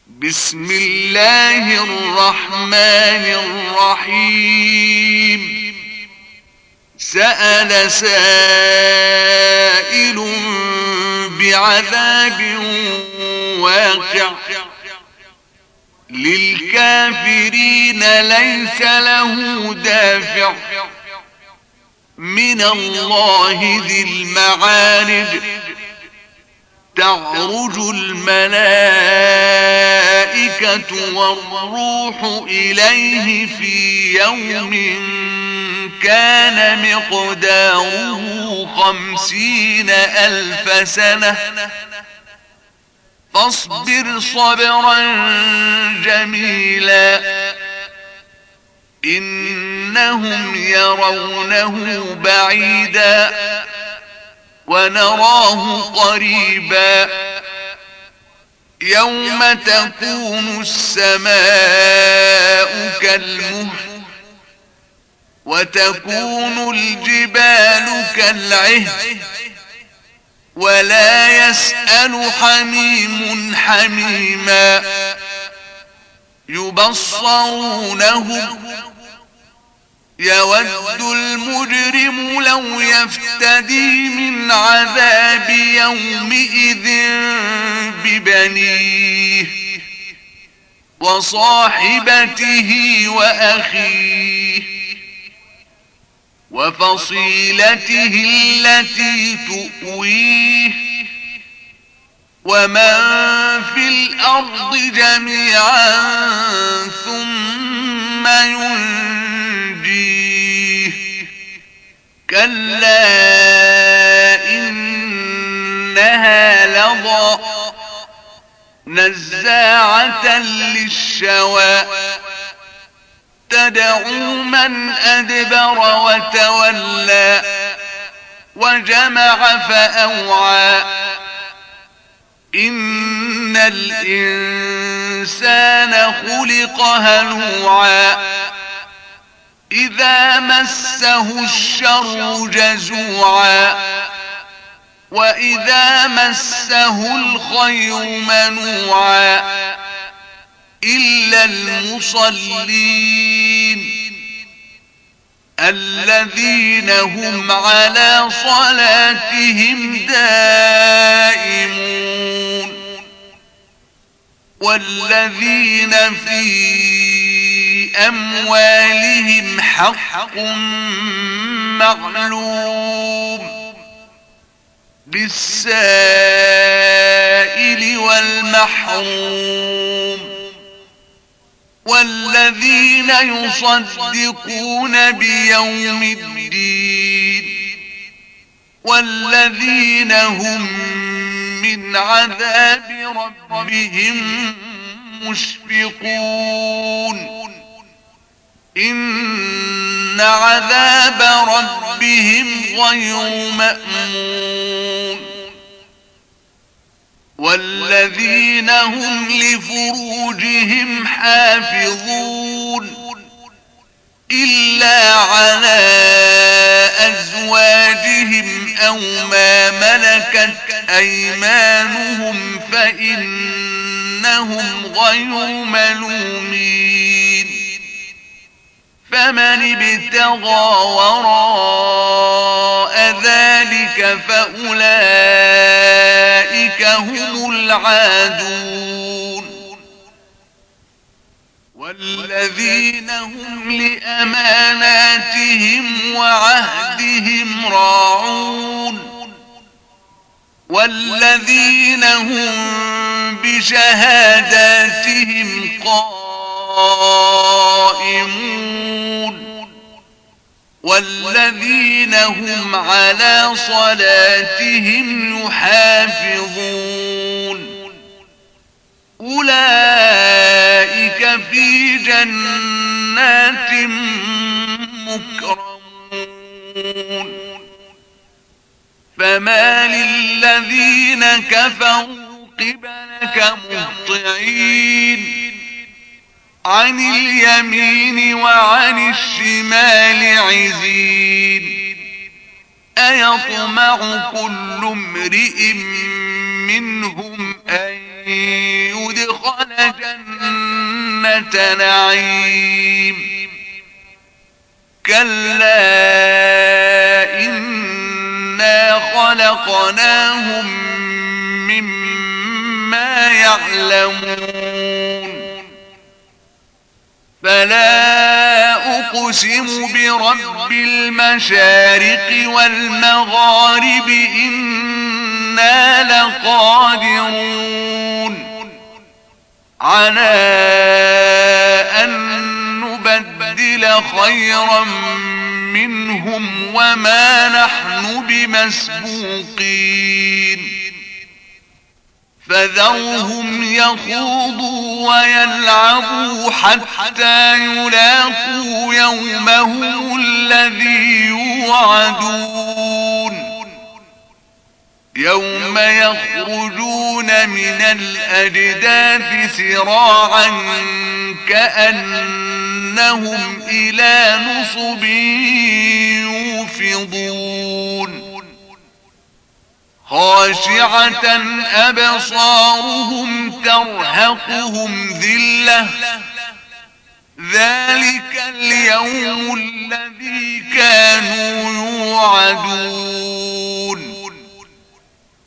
بسم الله الرحمن الرحيم. سأل سائل بعذاب واقع للكافرين ليس له دافع من الله ذي المعارج. تعرج الملائكة والروح إليه في يوم كان مقداره 50,000 سنة فاصبر صبرا جميلا إنهم يرونه بعيدا ونراه قريبا يوم تكون السماء كالمهل وتكون الجبال كالعهن ولا يسأل حميم حميما يبصرونهم يود المجرم لو يفتدي من عذاب يومئذ ببنيه وصاحبته وأخيه وفصيلته التي تؤويه ومن في الأرض جميعا ثم ينجيه كلا إنها لظى نزاعة للشوى تدعو من أدبر وتولى وجمع فأوعى إن الإنسان خلق هلوعا إذا مسه الشر جزوعا وإذا مسه الخير منوعا إلا المصلين الذين هم على صلاتهم دائمون والذين في أموالهم حق معلوم للسائل والمحروم والذين يصدقون بيوم الدين والذين هم من عذاب ربهم مشفقون إن عذاب ربهم غير مأمون والذين هم لفروجهم حافظون إلا على أزواجهم أو ما ملكت أيمانهم فإنهم غير ملومين فمن ابتغى وراء ذلك فأولئك هم العادون والذين هم لأماناتهم وعهدهم راعون والذين هم بشهاداتهم قائمون والذين هم على صلاتهم يحافظون أولئك في جنات مكرمون فما للذين كفروا قبلك مهطعين عن اليمين وعن الشمال عزين أيطمع كل امرئ منهم أن يدخل جنة نعيم. كلا إنا خلقناهم مما يعلمون. فلا أقسم برب المشارق والمغارب إنا لقادرون على أن نبدل خيرا منهم وما نحن بمسبوقين. فذرهم يخوضوا ويلعبوا حتى يلاقوا يومهم الذي يوعدون. يوم يخرجون من الأجداث سراعا كأنهم إلى نصب يوفضون. خاشعة أبصارهم ترهقهم ذلة. ذلك اليوم الذي كانوا يوعدون.